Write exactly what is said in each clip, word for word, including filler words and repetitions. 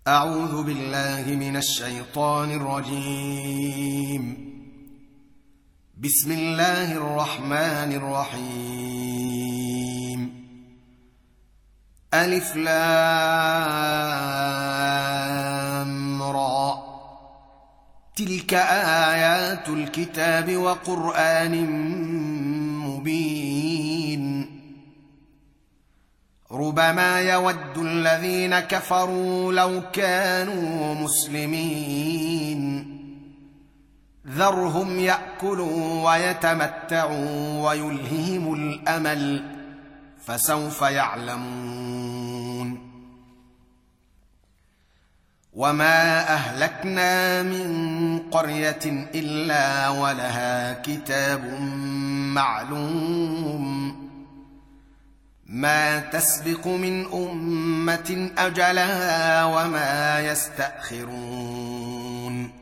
أعوذ بالله من الشيطان الرجيم. بسم الله الرحمن الرحيم. ألف لام را، تلك آيات الكتاب وقرآن مبين. ربما يود الذين كفروا لو كانوا مسلمين، ذرهم يأكلوا ويتمتعوا ويلههم الأمل، فسوف يعلمون. وما أهلكنا من قرية إلا ولها كتاب معلوم، ما تسبق من أمة أجلها وما يستأخرون.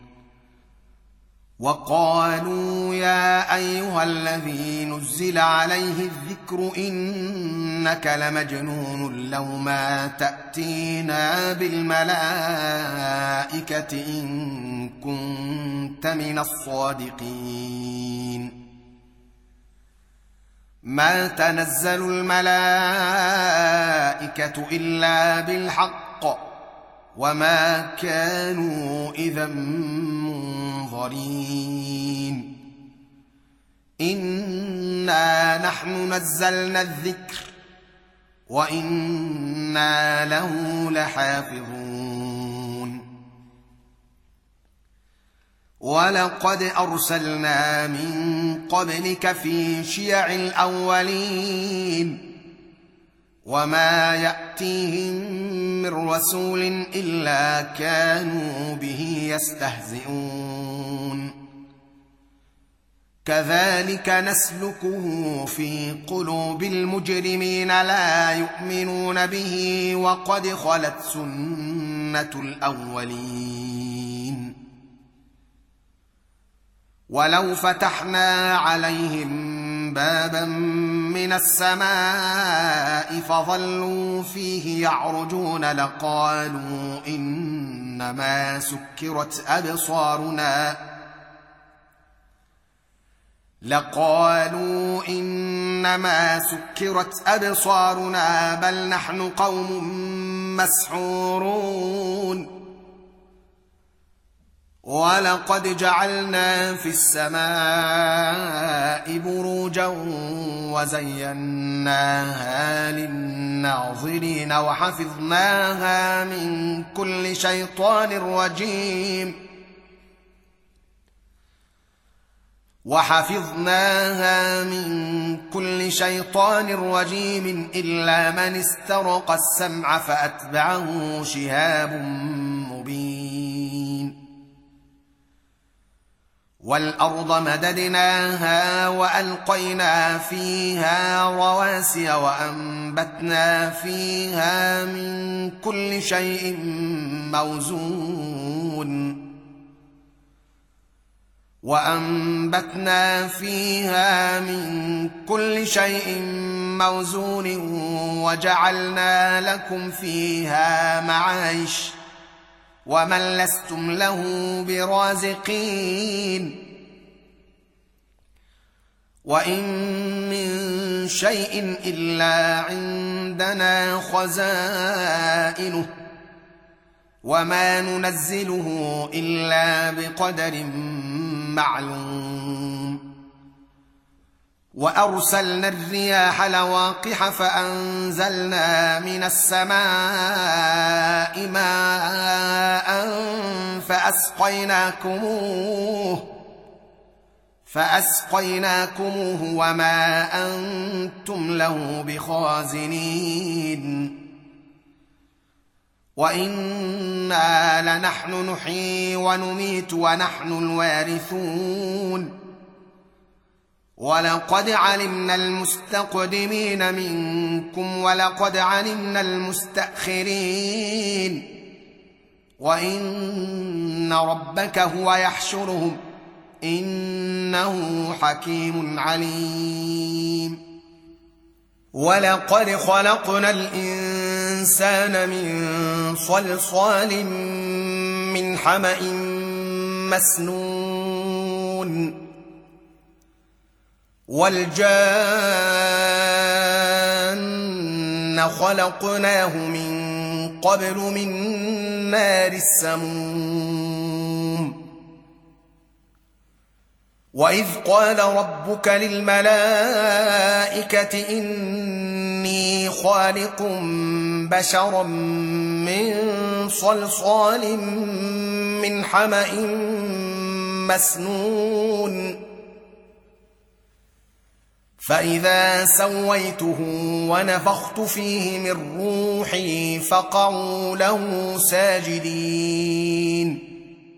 وقالوا يا أيها الذي نزل عليه الذكر إنك لمجنون لو ما تأتينا بالملائكة إن كنت من الصادقين. ما تنزل الملائكة إلا بالحق وما كانوا إذا منظرين. إنا نحن نزلنا الذكر وإنا له لحافظون. ولقد أرسلنا من قبلك في شيع الأولين، وما يأتيهم من رسول إلا كانوا به يستهزئون. كذلك نسلكه في قلوب المجرمين لا يؤمنون به وقد خلت سنة الأولين. ولو فتحنا عليهم بابا من السماء فظلوا فيه يعرجون لقالوا إنما سكرت أبصارنا لقالوا إنما سكرت أبصارنا بل نحن قوم مسحورون. ولقد جعلنا في السماء بروجا وزيناها للناظرين وحفظناها من كل شيطان رجيم وحفظناها من كل شيطان رجيم إلا من استرق السمع فأتبعه شهاب مبين. والأرض مددناها وألقينا فيها رواسي وأنبتنا فيها من كل شيء موزون وأنبتنا فيها من كل شيء موزون وجعلنا لكم فيها معايش ومن لستم له برازقين. وإن من شيء إلا عندنا خزائنه وما ننزله إلا بقدر معلوم. وأرسلنا الرياح لواقح فأنزلنا من السماء ماء فأسقيناكموه فأسقيناكموه وما أنتم له بخازنين. وإنا لنحن نحيي ونميت ونحن الوارثون. ولقد علمنا المستقدمين منكم ولقد علمنا المستأخرين. وإن ربك هو يحشرهم إنه حكيم عليم. ولقد خلقنا الإنسان الإنسان من صلصال من حمأ مسنون والجان خلقناه من قبل من نار السموم وإذ قال ربك للملائكة إني خالق بشرا من صلصال من حمأ مسنون فإذا سويته ونفخت فيه من روحي فقعوا له ساجدين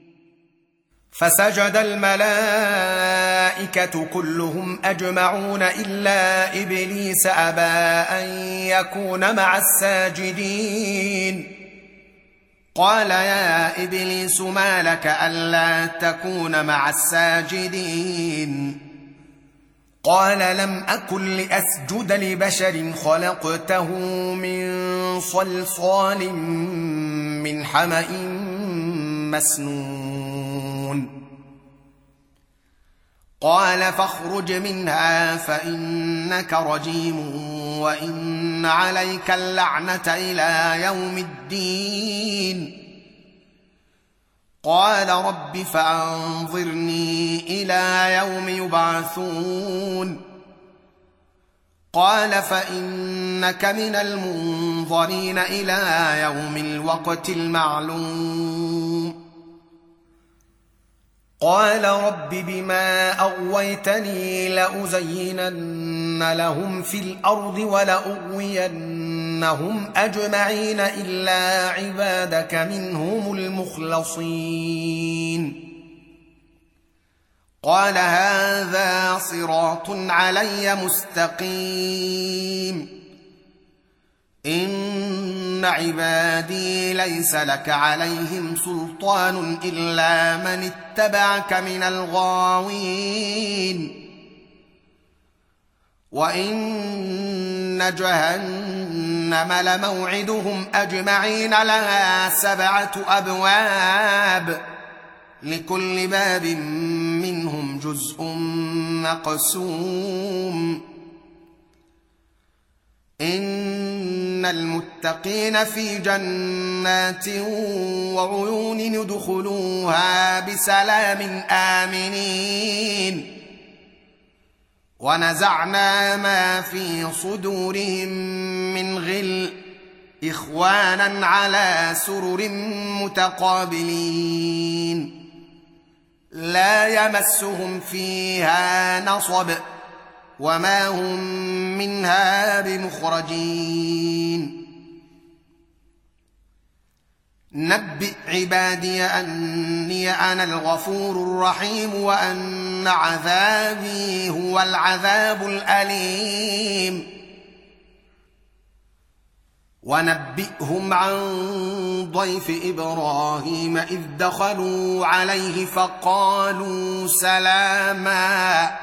فسجد الملائكة كلهم أجمعون إلا إبليس أبى أن يكون مع الساجدين قال يا إبليس ما لك ألا تكون مع الساجدين قال لم أكن لأسجد لبشر خلقته من صلصال من حمأ مسنون قال فاخرج منها فإنك رجيم وإن عليك اللعنة إلى يوم الدين قال رب فأنظرني إلى يوم يبعثون قال فإنك من المنظرين إلى يوم الوقت المعلوم قال رب بما أغويتني لأزينن لهم في الأرض ولأغوينهم أجمعين إلا عبادك منهم المخلصين قال هذا صراط علي مستقيم إن عبادي ليس لك عليهم سلطان إلا من اتبعك من الغاوين وإن جهنم لموعدهم أجمعين لها سبعة أبواب لكل باب منهم جزء مقسوم إن المتقين في جنات وعيون يدخلوها بسلام آمنين ونزعنا ما في صدورهم من غل إخوانا على سرر متقابلين لا يمسهم فيها نصب وما هم منها بمخرجين نبئ عبادي أني أنا الغفور الرحيم وأن عذابي هو العذاب الأليم ونبئهم عن ضيف إبراهيم إذ دخلوا عليه فقالوا سلاما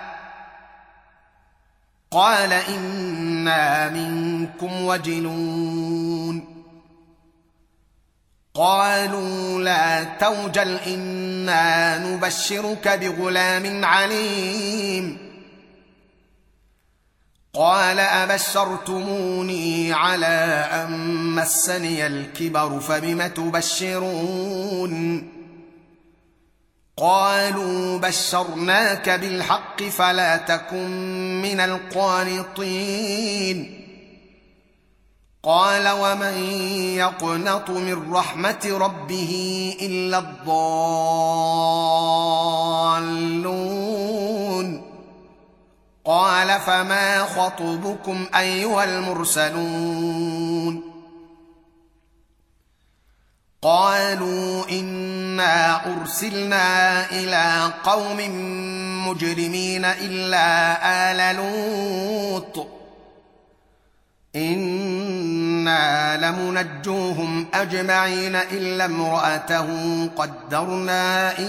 قال إنا منكم وجلون قالوا لا توجل إنا نبشرك بغلام عليم قال أبشرتموني على أن مسني الكبر فبم تبشرون قالوا بشرناك بالحق فلا تكن من القانطين قال ومن يقنط من رحمة ربه إلا الضالون قال فما خطبكم أيها المرسلون قالوا إنا أرسلنا إلى قوم مجرمين إلا آل لوط إنا لمنجوهم أجمعين إلا امرأته قدرنا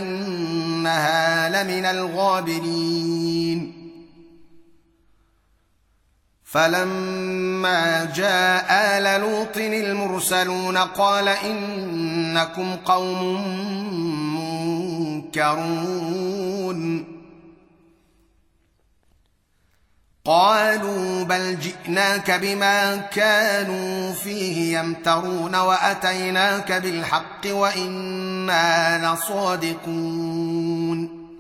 إنها لمن الغابرين فلما جاء آل لوط المرسلون قال إنكم قوم منكرون قالوا بل جئناك بما كانوا فيه يمترون وأتيناك بالحق وإنا لصادقون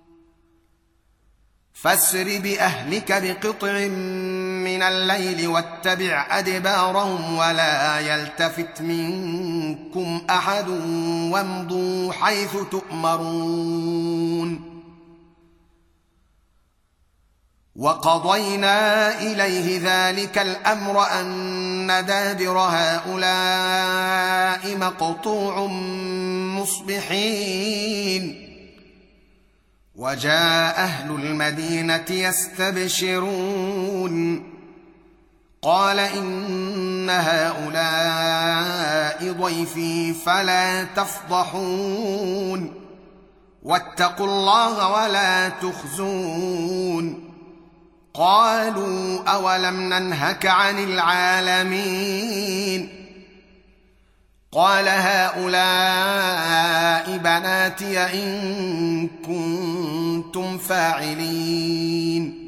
فاسر بأهلك بقطع من الليل واتبع أدبارهم ولا يلتفت منكم أحد وامضوا حيث تؤمرون وقضينا إليه ذلك الأمر أن دابر هؤلاء مقطوع مصبحين وجاء أهل المدينة يستبشرون قال إن هؤلاء ضيفي فلا تفضحون واتقوا الله ولا تخزون قالوا أولم ننهك عن العالمين قال هؤلاء بناتي إن كنتم فاعلين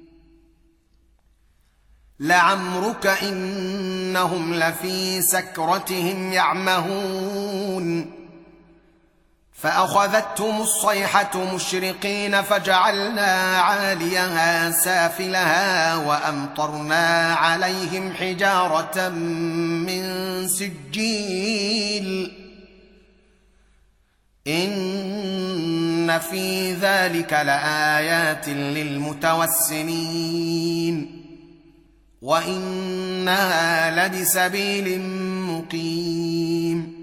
لعمرك إنهم لفي سكرتهم يعمهون فأخذتهم الصيحة مشرقين فجعلنا عاليها سافلها وأمطرنا عليهم حجارة من سجيل إن في ذلك لآيات للمتوسمين وإنها لبسبيل مقيم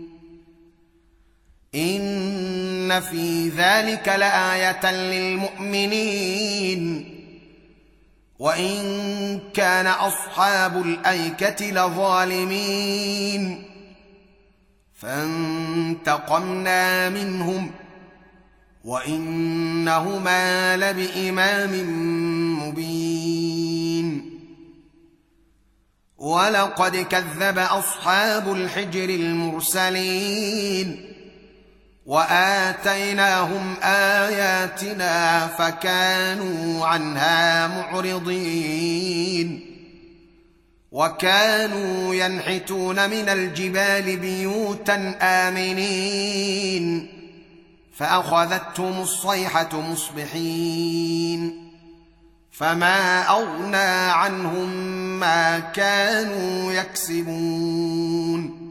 إن في ذلك لآية للمؤمنين وإن كان أصحاب الأيكة لظالمين فانتقمنا منهم وإنهما لبإمام مبين ولقد كذب أصحاب الحجر المرسلين وآتيناهم آياتنا فكانوا عنها معرضين وكانوا ينحتون من الجبال بيوتا آمنين فأخذتهم الصيحة مصبحين فما أغنى عنهم ما كانوا يكسبون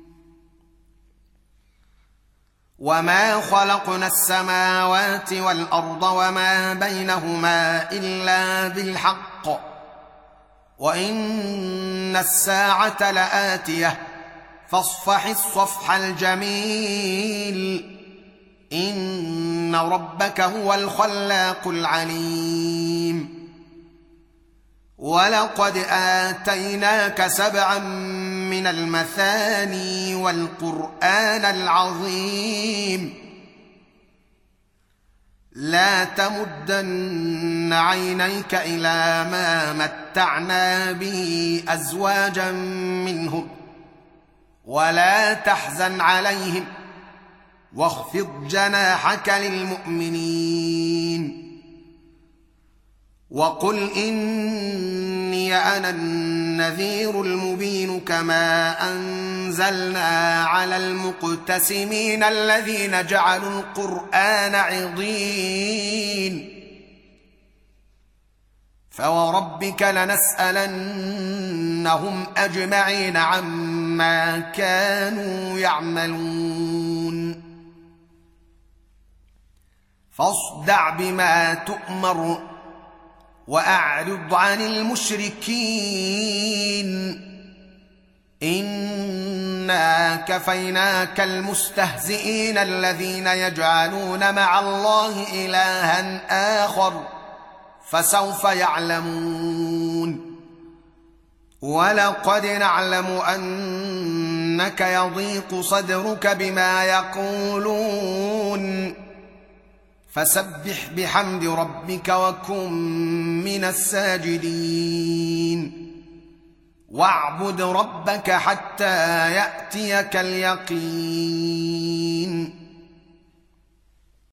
وما خلقنا السماوات والأرض وما بينهما إلا بالحق وإن الساعة لآتية فاصفح الصفح الجميل إن ربك هو الخلاق العليم ولقد آتيناك سبعا من المثاني والقرآن العظيم لا تمدن عينيك إلى ما متعنا به أزواجا منهم ولا تحزن عليهم واخفض جناحك للمؤمنين وقل إني أنا النذير المبين كما أنزلنا على المقتسمين الذين جعلوا القرآن عضين فوربك لنسألنهم أجمعين عما كانوا يعملون فاصدع بما تؤمر وأعرض عن المشركين إنا كفيناك المستهزئين الذين يجعلون مع الله إلها آخر فسوف يعلمون ولقد نعلم أنك يضيق صدرك بما يقولون فسبح بحمد ربك وكن من الساجدين واعبد ربك حتى ياتيك اليقين